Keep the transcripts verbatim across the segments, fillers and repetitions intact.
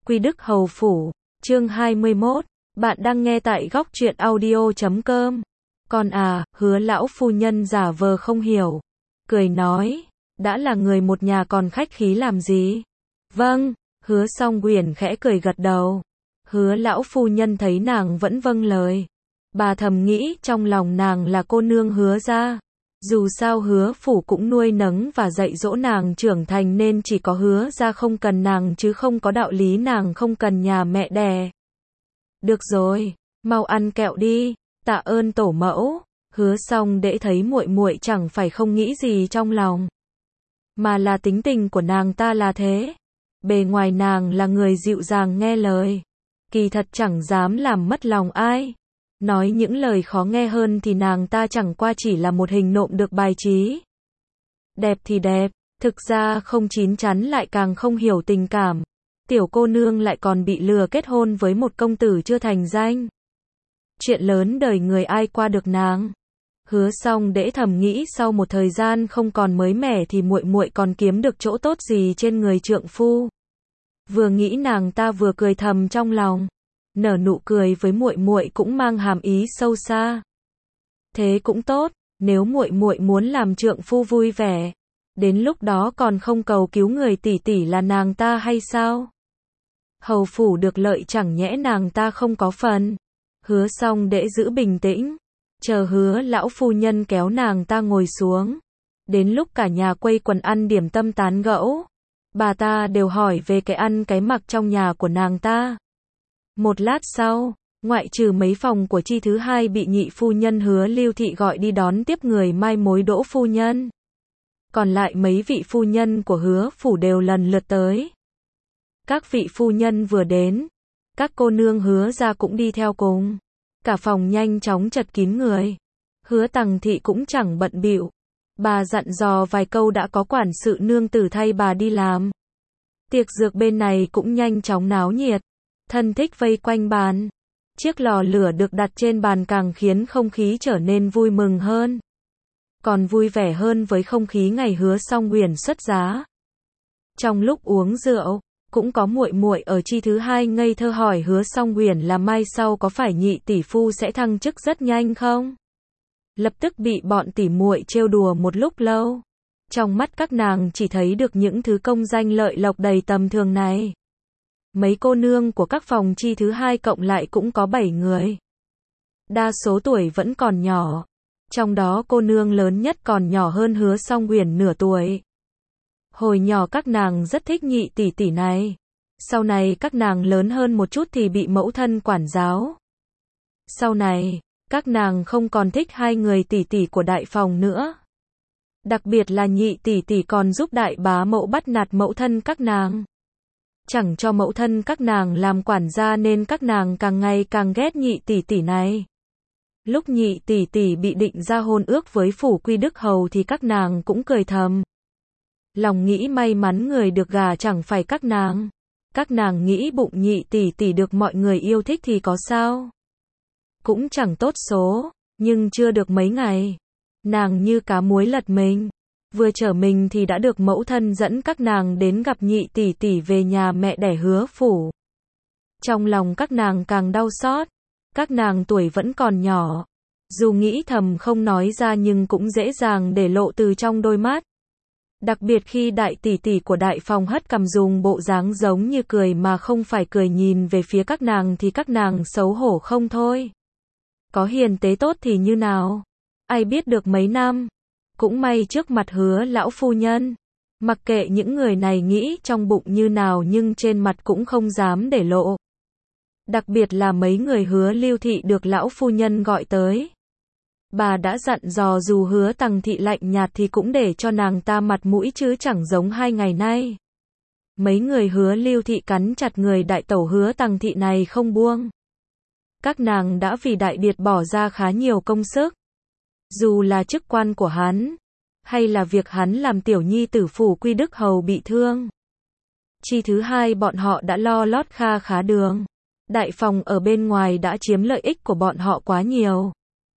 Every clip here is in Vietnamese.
Quy Đức Hầu Phủ, chương hai mươi mốt, bạn đang nghe tại góc truyện audio chấm com. Con à, Hứa lão phu nhân giả vờ không hiểu, cười nói, đã là người một nhà còn khách khí làm gì? Vâng, Hứa Song Uyển khẽ cười gật đầu. Hứa lão phu nhân thấy nàng vẫn vâng lời. Bà thầm nghĩ trong lòng nàng là cô nương Hứa gia. Dù sao Hứa phủ cũng nuôi nấng và dạy dỗ nàng trưởng thành nên chỉ có Hứa gia không cần nàng chứ không có đạo lý nàng không cần nhà mẹ đẻ. Được rồi, mau ăn kẹo đi, tạ ơn tổ mẫu. Hứa Song để thấy muội muội chẳng phải không nghĩ gì trong lòng, mà là tính tình của nàng ta là thế. Bề ngoài nàng là người dịu dàng nghe lời, kỳ thật chẳng dám làm mất lòng ai. Nói những lời khó nghe hơn thì nàng ta chẳng qua chỉ là một hình nộm được bài trí. Đẹp thì đẹp, thực ra không chín chắn lại càng không hiểu tình cảm. Tiểu cô nương lại còn bị lừa kết hôn với một công tử chưa thành danh. Chuyện lớn đời người ai qua được nàng. Hứa Song để thầm nghĩ sau một thời gian không còn mới mẻ thì muội muội còn kiếm được chỗ tốt gì trên người trượng phu. Vừa nghĩ nàng ta vừa cười thầm trong lòng, nở nụ cười với muội muội cũng mang hàm ý sâu xa. Thế cũng tốt, nếu muội muội muốn làm trượng phu vui vẻ, đến lúc đó còn không cầu cứu người tỷ tỷ là nàng ta hay sao? Hầu phủ được lợi chẳng nhẽ nàng ta không có phần. Hứa Song để giữ bình tĩnh, chờ Hứa lão phu nhân kéo nàng ta ngồi xuống. Đến lúc cả nhà quây quần ăn điểm tâm tán gẫu, bà ta đều hỏi về cái ăn cái mặc trong nhà của nàng ta. Một lát sau, ngoại trừ mấy phòng của Chi thứ hai bị nhị phu nhân Hứa Lưu Thị gọi đi đón tiếp người mai mối Đỗ phu nhân, còn lại mấy vị phu nhân của Hứa phủ đều lần lượt tới. Các vị phu nhân vừa đến, các cô nương Hứa gia cũng đi theo cùng. Cả phòng nhanh chóng chật kín người. Hứa Tằng Thị cũng chẳng bận bịu, bà dặn dò vài câu đã có quản sự nương tử thay bà đi làm. Tiệc dược bên này cũng nhanh chóng náo nhiệt, thân thích vây quanh bàn. Chiếc lò lửa được đặt trên bàn càng khiến không khí trở nên vui mừng hơn. Còn vui vẻ hơn với không khí ngày Hứa Song Uyển xuất giá. Trong lúc uống rượu, cũng có muội muội ở Chi thứ hai ngây thơ hỏi Hứa Song Uyển là mai sau có phải nhị tỷ phu sẽ thăng chức rất nhanh không? Lập tức bị bọn tỷ muội trêu đùa một lúc lâu. Trong mắt các nàng chỉ thấy được những thứ công danh lợi lộc đầy tầm thường này. Mấy cô nương của các phòng Chi thứ hai cộng lại cũng có bảy người. Đa số tuổi vẫn còn nhỏ, trong đó cô nương lớn nhất còn nhỏ hơn Hứa Song Uyển nửa tuổi. Hồi nhỏ các nàng rất thích nhị tỷ tỷ này. Sau này các nàng lớn hơn một chút thì bị mẫu thân quản giáo. Sau này, các nàng không còn thích hai người tỷ tỷ của đại phòng nữa. Đặc biệt là nhị tỷ tỷ còn giúp đại bá mẫu bắt nạt mẫu thân các nàng. Chẳng cho mẫu thân các nàng làm quản gia nên các nàng càng ngày càng ghét nhị tỷ tỷ này. Lúc nhị tỷ tỷ bị định ra hôn ước với phủ Quy Đức Hầu thì các nàng cũng cười thầm. Lòng nghĩ may mắn người được gả chẳng phải các nàng. Các nàng nghĩ bụng nhị tỷ tỷ được mọi người yêu thích thì có sao. Cũng chẳng tốt số, nhưng chưa được mấy ngày, nàng như cá muối lật mình. Vừa trở mình thì đã được mẫu thân dẫn các nàng đến gặp nhị tỷ tỷ về nhà mẹ đẻ Hứa phủ. Trong lòng các nàng càng đau xót. Các nàng tuổi vẫn còn nhỏ, dù nghĩ thầm không nói ra nhưng cũng dễ dàng để lộ từ trong đôi mắt. Đặc biệt khi đại tỷ tỷ của đại phòng hất cằm dùng bộ dáng giống như cười mà không phải cười nhìn về phía các nàng thì các nàng xấu hổ không thôi. Có hiền tế tốt thì như nào? Ai biết được mấy năm. Cũng may trước mặt Hứa lão phu nhân, mặc kệ những người này nghĩ trong bụng như nào nhưng trên mặt cũng không dám để lộ. Đặc biệt là mấy người Hứa Lưu Thị được lão phu nhân gọi tới. Bà đã dặn dò dù Hứa Tằng Thị lạnh nhạt thì cũng để cho nàng ta mặt mũi chứ chẳng giống hai ngày nay. Mấy người Hứa Lưu Thị cắn chặt người đại tẩu Hứa Tằng Thị này không buông. Các nàng đã vì đại điệt bỏ ra khá nhiều công sức. Dù là chức quan của hắn, hay là việc hắn làm tiểu nhi tử phủ Quy Đức Hầu bị thương. Chi thứ hai bọn họ đã lo lót kha khá đường. Đại phòng ở bên ngoài đã chiếm lợi ích của bọn họ quá nhiều.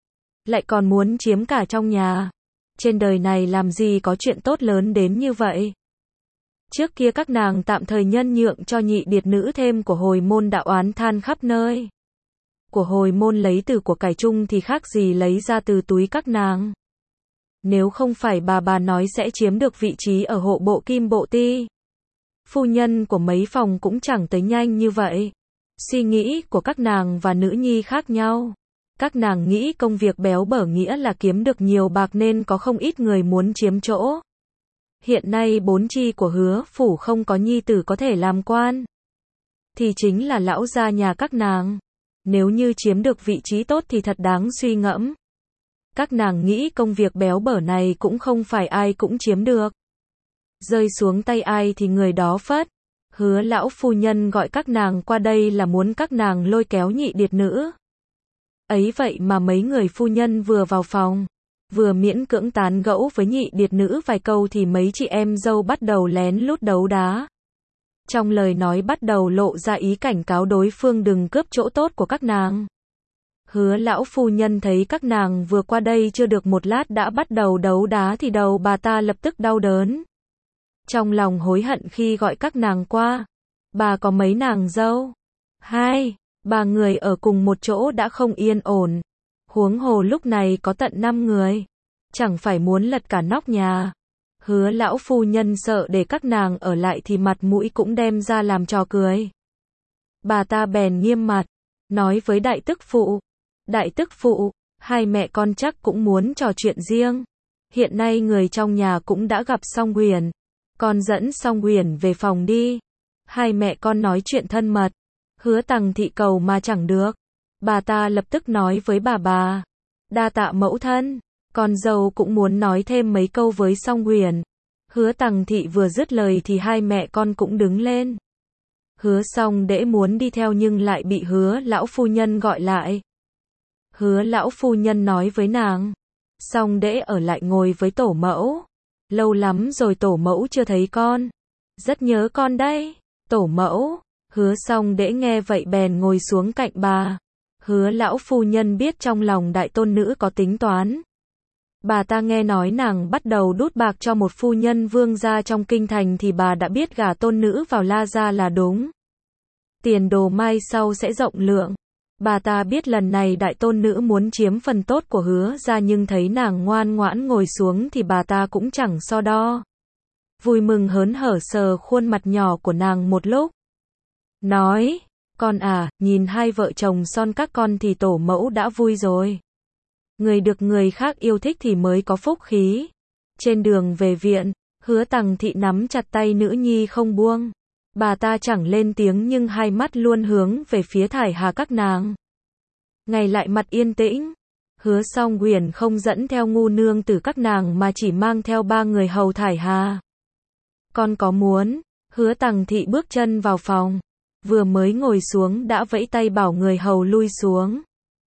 Lại còn muốn chiếm cả trong nhà. Trên đời này làm gì có chuyện tốt lớn đến như vậy. Trước kia các nàng tạm thời nhân nhượng cho nhị điệt nữ thêm của hồi môn đạo oán than khắp nơi. Của hồi môn lấy từ của cải chung thì khác gì lấy ra từ túi các nàng. Nếu không phải bà bà nói sẽ chiếm được vị trí ở hộ bộ kim bộ ti, phu nhân của mấy phòng cũng chẳng tới nhanh như vậy. Suy nghĩ của các nàng và nữ nhi khác nhau. Các nàng nghĩ công việc béo bở nghĩa là kiếm được nhiều bạc nên có không ít người muốn chiếm chỗ. Hiện nay bốn chi của Hứa phủ không có nhi tử có thể làm quan, thì chính là lão gia nhà các nàng. Nếu như chiếm được vị trí tốt thì thật đáng suy ngẫm. Các nàng nghĩ công việc béo bở này cũng không phải ai cũng chiếm được. Rơi xuống tay ai thì người đó phất. Hứa lão phu nhân gọi các nàng qua đây là muốn các nàng lôi kéo nhị điệt nữ. Ấy vậy mà mấy người phu nhân vừa vào phòng, vừa miễn cưỡng tán gẫu với nhị điệt nữ vài câu thì mấy chị em dâu bắt đầu lén lút đấu đá. Trong lời nói bắt đầu lộ ra ý cảnh cáo đối phương đừng cướp chỗ tốt của các nàng. Hứa lão phu nhân thấy các nàng vừa qua đây chưa được một lát đã bắt đầu đấu đá thì đầu bà ta lập tức đau đớn. Trong lòng hối hận khi gọi các nàng qua. Bà có mấy nàng dâu? Hai, ba người ở cùng một chỗ đã không yên ổn. Huống hồ lúc này có tận năm người. Chẳng phải muốn lật cả nóc nhà. Hứa lão phu nhân sợ để các nàng ở lại thì mặt mũi cũng đem ra làm trò cười. Bà ta bèn nghiêm mặt, nói với đại tức phụ. Đại tức phụ, hai mẹ con chắc cũng muốn trò chuyện riêng. Hiện nay người trong nhà cũng đã gặp Song Huyền. Con dẫn Song Huyền về phòng đi. Hai mẹ con nói chuyện thân mật. Hứa Tằng thị cầu mà chẳng được. Bà ta lập tức nói với bà bà. Đa tạ mẫu thân. Con dâu cũng muốn nói thêm mấy câu với Song Huyền. Hứa Tằng thị vừa dứt lời thì hai mẹ con cũng đứng lên. Hứa Song Đễ muốn đi theo nhưng lại bị Hứa lão phu nhân gọi lại. Hứa lão phu nhân nói với nàng. Song Đễ ở lại ngồi với tổ mẫu. Lâu lắm rồi tổ mẫu chưa thấy con. Rất nhớ con đây. Tổ mẫu. Hứa Song Đễ nghe vậy bèn ngồi xuống cạnh bà. Hứa lão phu nhân biết trong lòng đại tôn nữ có tính toán. Bà ta nghe nói nàng bắt đầu đút bạc cho một phu nhân vương gia trong kinh thành thì bà đã biết gả tôn nữ vào La gia là đúng. Tiền đồ mai sau sẽ rộng lượng. Bà ta biết lần này đại tôn nữ muốn chiếm phần tốt của Hứa gia nhưng thấy nàng ngoan ngoãn ngồi xuống thì bà ta cũng chẳng so đo. Vui mừng hớn hở sờ khuôn mặt nhỏ của nàng một lúc. Nói, con à, nhìn hai vợ chồng son các con thì tổ mẫu đã vui rồi. Người được người khác yêu thích thì mới có phúc khí. Trên đường về viện, Hứa Tằng thị nắm chặt tay nữ nhi không buông. Bà ta chẳng lên tiếng nhưng hai mắt luôn hướng về phía Thải Hà các nàng. Ngày lại mặt yên tĩnh. Hứa Song Huyền không dẫn theo ngu nương tử các nàng mà chỉ mang theo ba người hầu Thải Hà. Con có muốn? Hứa Tằng thị bước chân vào phòng. Vừa mới ngồi xuống đã vẫy tay bảo người hầu lui xuống.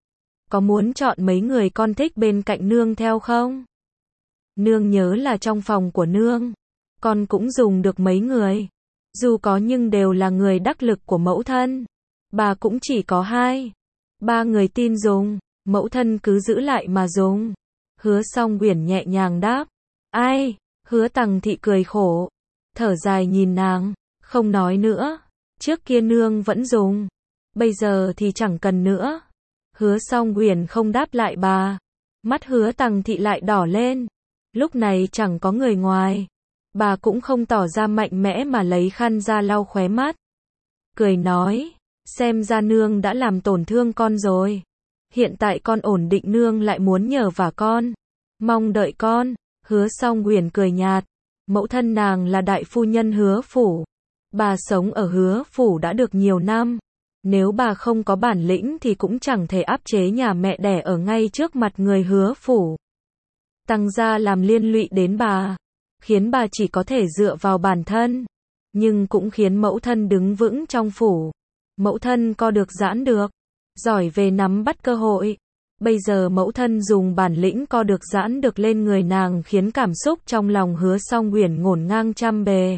Có muốn chọn mấy người con thích bên cạnh nương theo không? Nương nhớ là trong phòng của nương. Con cũng dùng được mấy người. Dù có nhưng đều là người đắc lực của mẫu thân. Bà cũng chỉ có hai. Ba người tin dùng. Mẫu thân cứ giữ lại mà dùng. Hứa Song Huyền nhẹ nhàng đáp. Ai? Hứa Tằng thị cười khổ. Thở dài nhìn nàng. Không nói nữa. Trước kia nương vẫn dùng. Bây giờ thì chẳng cần nữa. Hứa Song Huyền không đáp lại bà. Mắt Hứa Tằng thị lại đỏ lên. Lúc này chẳng có người ngoài. Bà cũng không tỏ ra mạnh mẽ mà lấy khăn ra lau khóe mắt. Cười nói. Xem ra nương đã làm tổn thương con rồi. Hiện tại con ổn định nương lại muốn nhờ vả con. Mong đợi con. Hứa Song Huyền cười nhạt. Mẫu thân nàng là đại phu nhân Hứa phủ. Bà sống ở Hứa phủ đã được nhiều năm. Nếu bà không có bản lĩnh thì cũng chẳng thể áp chế nhà mẹ đẻ ở ngay trước mặt người Hứa phủ. Tăng gia làm liên lụy đến bà, khiến bà chỉ có thể dựa vào bản thân, nhưng cũng khiến mẫu thân đứng vững trong phủ. Mẫu thân co được giãn được, giỏi về nắm bắt cơ hội. Bây giờ mẫu thân dùng bản lĩnh co được giãn được lên người nàng khiến cảm xúc trong lòng Hứa Song Huyền ngổn ngang trăm bề.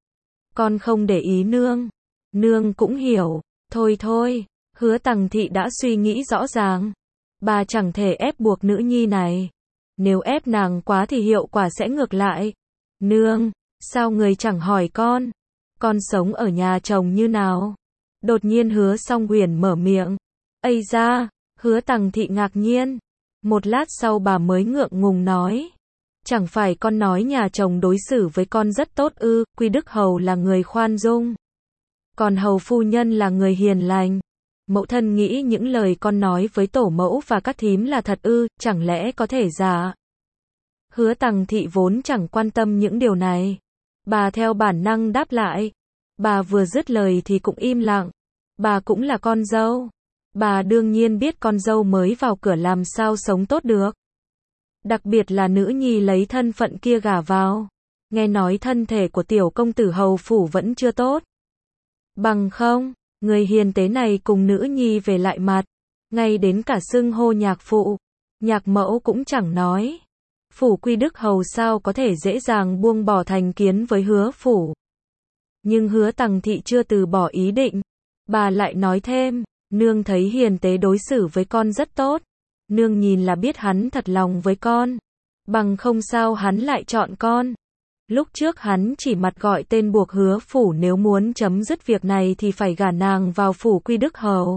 Con không để ý nương. Nương cũng hiểu. Thôi thôi, Hứa Tằng thị đã suy nghĩ rõ ràng. Bà chẳng thể ép buộc nữ nhi này. Nếu ép nàng quá thì hiệu quả sẽ ngược lại. Nương, sao người chẳng hỏi con? Con sống ở nhà chồng như nào? Đột nhiên Hứa Song Huyền mở miệng. Ây da, Hứa Tằng Thị ngạc nhiên. Một lát sau bà mới ngượng ngùng nói. Chẳng phải con nói nhà chồng đối xử với con rất tốt ư, Quy Đức Hầu là người khoan dung. Còn Hầu phu nhân là người hiền lành. Mẫu thân nghĩ những lời con nói với tổ mẫu và các thím là thật ư, chẳng lẽ có thể giả? Hứa Tằng Thị vốn chẳng quan tâm những điều này. Bà theo bản năng đáp lại. Bà vừa dứt lời thì cũng im lặng. Bà cũng là con dâu. Bà đương nhiên biết con dâu mới vào cửa làm sao sống tốt được. Đặc biệt là nữ nhi lấy thân phận kia gả vào. Nghe nói thân thể của tiểu công tử hầu phủ vẫn chưa tốt. Bằng không, người hiền tế này cùng nữ nhi về lại mặt. Ngay đến cả xưng hô nhạc phụ, nhạc mẫu cũng chẳng nói. Phủ Quy Đức Hầu sao có thể dễ dàng buông bỏ thành kiến với Hứa phủ. Nhưng Hứa Tằng Thị chưa từ bỏ ý định. Bà lại nói thêm, nương thấy hiền tế đối xử với con rất tốt. Nương nhìn là biết hắn thật lòng với con. Bằng không sao hắn lại chọn con. Lúc trước hắn chỉ mặt gọi tên buộc Hứa phủ nếu muốn chấm dứt việc này thì phải gả nàng vào phủ Quy Đức Hầu.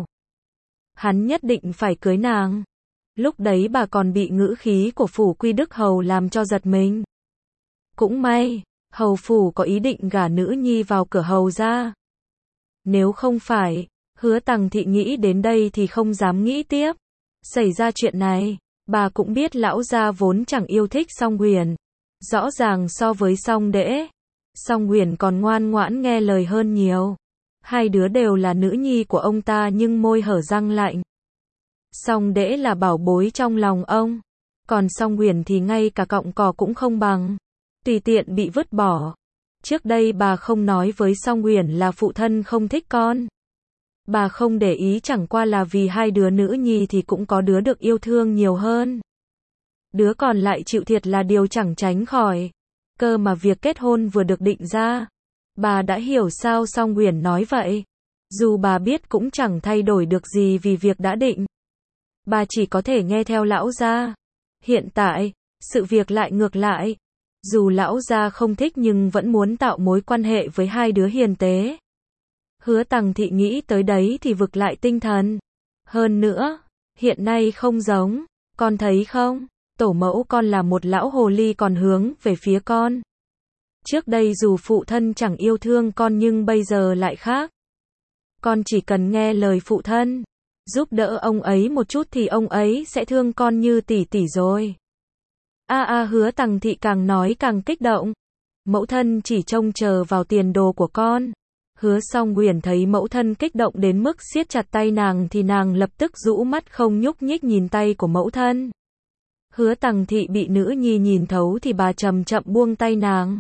Hắn nhất định phải cưới nàng. Lúc đấy bà còn bị ngữ khí của phủ Quy Đức Hầu làm cho giật mình. Cũng may, hầu phủ có ý định gả nữ nhi vào cửa hầu ra. Nếu không phải, Hứa Tằng Thị nghĩ đến đây thì không dám nghĩ tiếp. Xảy ra chuyện này, bà cũng biết lão gia vốn chẳng yêu thích Song Huyền. Rõ ràng so với Song Đễ, Song Huyền còn ngoan ngoãn nghe lời hơn nhiều. Hai đứa đều là nữ nhi của ông ta nhưng môi hở răng lạnh. Song Đễ là bảo bối trong lòng ông, còn Song Huyền thì ngay cả cọng cỏ cũng không bằng, tùy tiện bị vứt bỏ. Trước đây bà không nói với Song Huyền là phụ thân không thích con. Bà không để ý chẳng qua là vì hai đứa nữ nhi thì cũng có đứa được yêu thương nhiều hơn. Đứa còn lại chịu thiệt là điều chẳng tránh khỏi. Cơ mà việc kết hôn vừa được định ra. Bà đã hiểu sao Song Huyền nói vậy. Dù bà biết cũng chẳng thay đổi được gì vì việc đã định. Bà chỉ có thể nghe theo lão gia. Hiện tại, sự việc lại ngược lại. Dù lão gia không thích nhưng vẫn muốn tạo mối quan hệ với hai đứa hiền tế. Hứa Tằng Thị nghĩ tới đấy thì vực lại tinh thần. Hơn nữa, hiện nay không giống, con thấy không? Tổ mẫu con là một lão hồ ly còn hướng về phía con. Trước đây dù phụ thân chẳng yêu thương con nhưng bây giờ lại khác. Con chỉ cần nghe lời phụ thân, giúp đỡ ông ấy một chút thì ông ấy sẽ thương con như tỷ tỷ rồi. A a Hứa Tằng Thị càng nói càng kích động. Mẫu thân chỉ trông chờ vào tiền đồ của con. Hứa Song Huyền thấy mẫu thân kích động đến mức siết chặt tay nàng thì nàng lập tức rũ mắt không nhúc nhích nhìn tay của mẫu thân. Hứa Tằng Thị bị nữ nhi nhìn thấu thì bà chậm chậm buông tay nàng.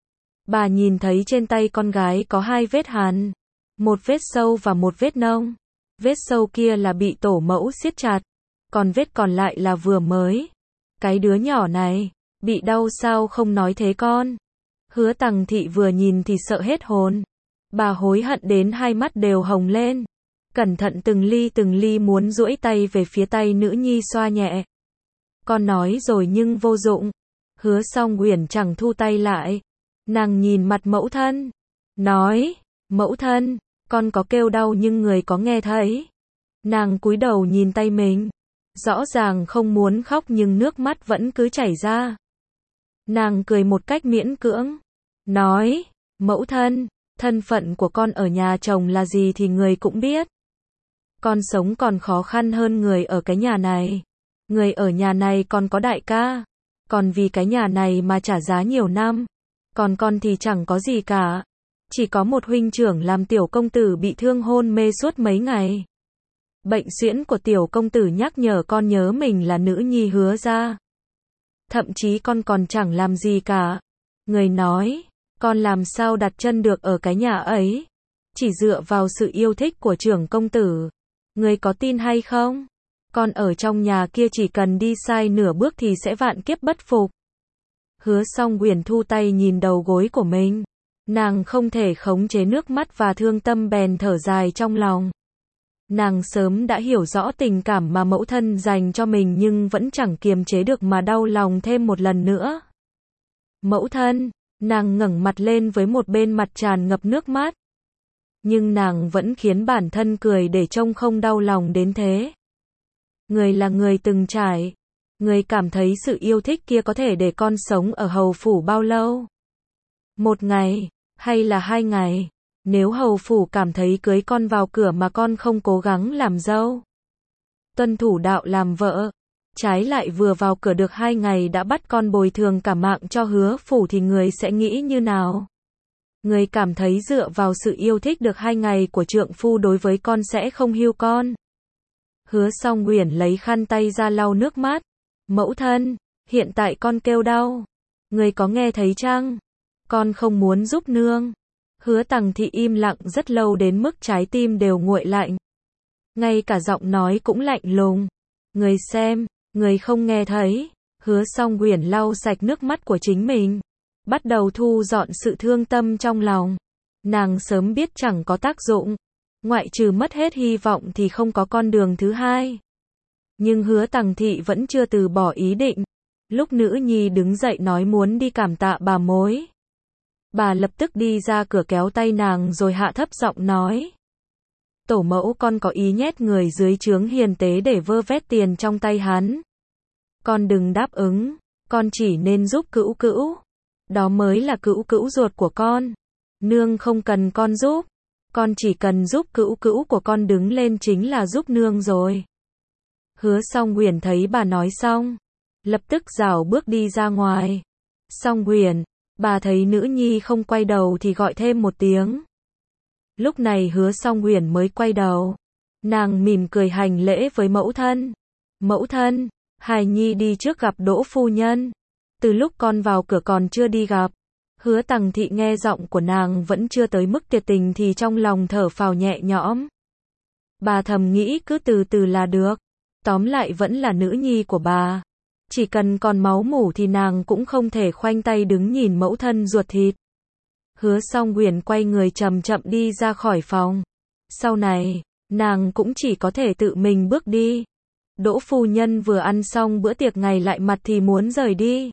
Bà nhìn thấy trên tay con gái có hai vết hằn, một vết sâu và một vết nông. Vết sâu kia là bị tổ mẫu siết chặt, còn vết còn lại là vừa mới. Cái đứa nhỏ này, bị đau sao không nói thế con? Hứa Tằng Thị vừa nhìn thì sợ hết hồn. Bà hối hận đến hai mắt đều hồng lên. Cẩn thận từng ly từng ly muốn duỗi tay về phía tay nữ nhi xoa nhẹ. Con nói rồi nhưng vô dụng. Hứa Song Huyền chẳng thu tay lại. Nàng nhìn mặt mẫu thân. Nói, mẫu thân, con có kêu đau nhưng người có nghe thấy. Nàng cúi đầu nhìn tay mình. Rõ ràng không muốn khóc nhưng nước mắt vẫn cứ chảy ra. Nàng cười một cách miễn cưỡng. Nói, mẫu thân, thân phận của con ở nhà chồng là gì thì người cũng biết. Con sống còn khó khăn hơn người ở cái nhà này. Người ở nhà này còn có đại ca. Còn vì cái nhà này mà trả giá nhiều năm. Còn con thì chẳng có gì cả. Chỉ có một huynh trưởng làm tiểu công tử bị thương hôn mê suốt mấy ngày. Bệnh suyễn của tiểu công tử nhắc nhở con nhớ mình là nữ nhi Hứa gia. Thậm chí con còn chẳng làm gì cả. Người nói, con làm sao đặt chân được ở cái nhà ấy. Chỉ dựa vào sự yêu thích của trưởng công tử. Người có tin hay không? Con ở trong nhà kia chỉ cần đi sai nửa bước thì sẽ vạn kiếp bất phục. Hứa Song Huyền thu tay nhìn đầu gối của mình. Nàng không thể khống chế nước mắt và thương tâm bèn thở dài trong lòng. Nàng sớm đã hiểu rõ tình cảm mà mẫu thân dành cho mình nhưng vẫn chẳng kiềm chế được mà đau lòng thêm một lần nữa. Mẫu thân, Nàng ngẩng mặt lên với một bên mặt tràn ngập nước mắt. Nhưng nàng vẫn khiến bản thân cười để trông không đau lòng đến thế. Người là người từng trải. Người cảm thấy sự yêu thích kia có thể để con sống ở hầu phủ bao lâu? Một ngày, hay là hai ngày? Nếu hầu phủ cảm thấy cưới con vào cửa mà con không cố gắng làm dâu, tuân thủ đạo làm vợ, trái lại vừa vào cửa được hai ngày đã bắt con bồi thường cả mạng cho Hứa phủ thì người sẽ nghĩ như nào? Người cảm thấy dựa vào sự yêu thích được hai ngày của trượng phu đối với con sẽ không hiu con. Hứa Song Uyển lấy khăn tay ra lau nước mắt. Mẫu thân, hiện tại con kêu đau. Người có nghe thấy chăng? Con không muốn giúp nương. Hứa Tằng Thị im lặng rất lâu đến mức trái tim đều nguội lạnh. Ngay cả giọng nói cũng lạnh lùng. Người xem, người không nghe thấy. Hứa Song Uyển lau sạch nước mắt của chính mình. Bắt đầu thu dọn sự thương tâm trong lòng. Nàng sớm biết chẳng có tác dụng. Ngoại trừ mất hết hy vọng thì không có con đường thứ hai. Nhưng Hứa Tằng Thị vẫn chưa từ bỏ ý định. Lúc nữ nhi đứng dậy nói muốn đi cảm tạ bà mối, bà lập tức đi ra cửa kéo tay nàng rồi hạ thấp giọng nói. Tổ mẫu con có ý nhét người dưới trướng hiền tế để vơ vét tiền trong tay hắn. Con đừng đáp ứng, con chỉ nên giúp Cữu Cữu. Đó mới là Cữu Cữu ruột của con. Nương không cần con giúp. Con chỉ cần giúp Cữu Cữu của con đứng lên chính là giúp nương rồi. Hứa Song Uyển thấy bà nói xong, lập tức rảo bước đi ra ngoài. Song Uyển, bà thấy nữ nhi không quay đầu thì gọi thêm một tiếng. Lúc này Hứa Song Uyển mới quay đầu. Nàng mỉm cười hành lễ với mẫu thân. Mẫu thân, hài nhi đi trước gặp Đỗ phu nhân. Từ lúc con vào cửa còn chưa đi gặp. Hứa Tằng Thị nghe giọng của nàng vẫn chưa tới mức tuyệt tình thì trong lòng thở phào nhẹ nhõm. Bà thầm nghĩ cứ từ từ là được. Tóm lại vẫn là nữ nhi của bà. Chỉ cần còn máu mủ thì nàng cũng không thể khoanh tay đứng nhìn mẫu thân ruột thịt. Hứa Song Uyển quay người chậm chậm đi ra khỏi phòng. Sau này, nàng cũng chỉ có thể tự mình bước đi. Đỗ phu nhân vừa ăn xong bữa tiệc ngày lại mặt thì muốn rời đi.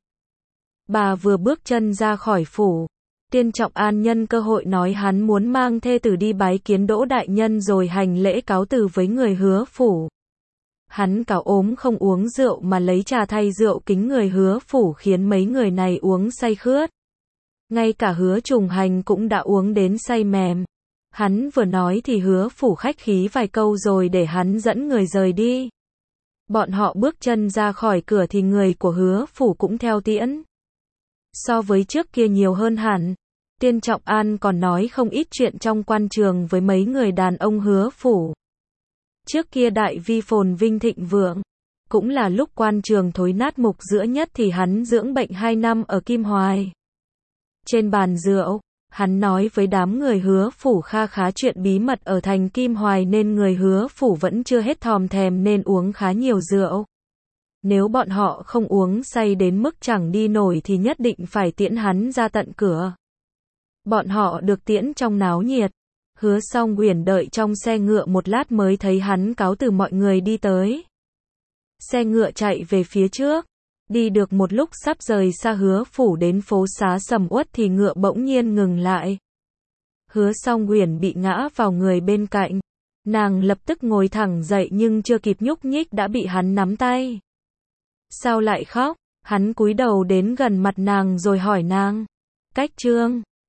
Bà vừa bước chân ra khỏi phủ, Tiên Trọng An nhân cơ hội nói hắn muốn mang thê tử đi bái kiến Đỗ đại nhân rồi hành lễ cáo từ với người Hứa phủ. Hắn cáo ốm không uống rượu mà lấy trà thay rượu kính người Hứa phủ khiến mấy người này uống say khướt. Ngay cả Hứa Trùng Hành cũng đã uống đến say mềm. Hắn vừa nói thì Hứa phủ khách khí vài câu rồi để hắn dẫn người rời đi. Bọn họ bước chân ra khỏi cửa thì người của Hứa phủ cũng theo tiễn. So với trước kia nhiều hơn hẳn. Tiên Trọng An còn nói không ít chuyện trong quan trường với mấy người đàn ông Hứa phủ. Trước kia đại vi phồn vinh thịnh vượng, cũng là lúc quan trường thối nát mục rữa nhất thì hắn dưỡng bệnh hai năm ở Kim Hoài. Trên bàn rượu, hắn nói với đám người Hứa phủ kha khá chuyện bí mật ở thành Kim Hoài nên người Hứa phủ vẫn chưa hết thòm thèm nên uống khá nhiều rượu. Nếu bọn họ không uống say đến mức chẳng đi nổi thì nhất định phải tiễn hắn ra tận cửa. Bọn họ được tiễn trong náo nhiệt. Hứa Song Uyển đợi trong xe ngựa một lát mới thấy hắn cáo từ mọi người đi tới. Xe ngựa chạy về phía trước. Đi được một lúc sắp rời xa Hứa phủ đến phố xá sầm uất thì ngựa bỗng nhiên ngừng lại. Hứa Song Uyển bị ngã vào người bên cạnh. Nàng lập tức ngồi thẳng dậy nhưng chưa kịp nhúc nhích đã bị hắn nắm tay. Sao lại khóc? Hắn cúi đầu đến gần mặt nàng rồi hỏi nàng. Cách trương,